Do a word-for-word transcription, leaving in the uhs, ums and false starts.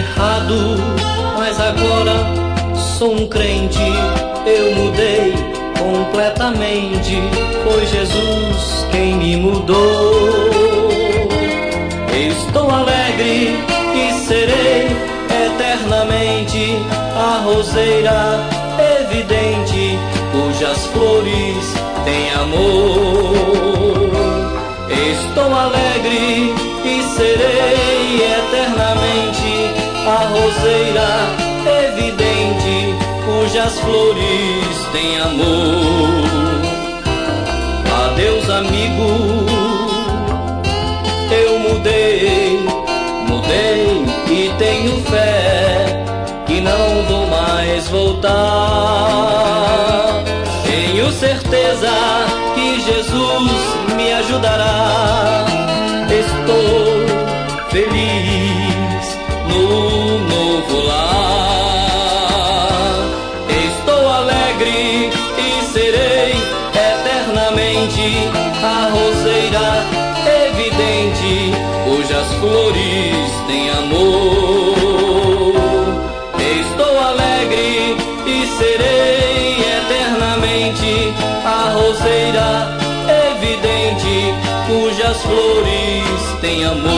errado, mas agora sou um crente. Eu mudei completamente, foi Jesus quem me mudou. Estou alegre e serei eternamente a roseira evidente, cujas flores têm amor. Estou alegre e serei eternamente a roseira evidente, cujas flores têm amor. Adeus, amigo, eu mudei, mudei e tenho fé que não vou mais voltar. Tenho certeza que Jesus me ajudará. Estou feliz no novo lar. Estou alegre e serei eternamente a roseira evidente, cujas flores têm amor. Estou alegre e serei eternamente a roseira evidente, cujas flores têm amor.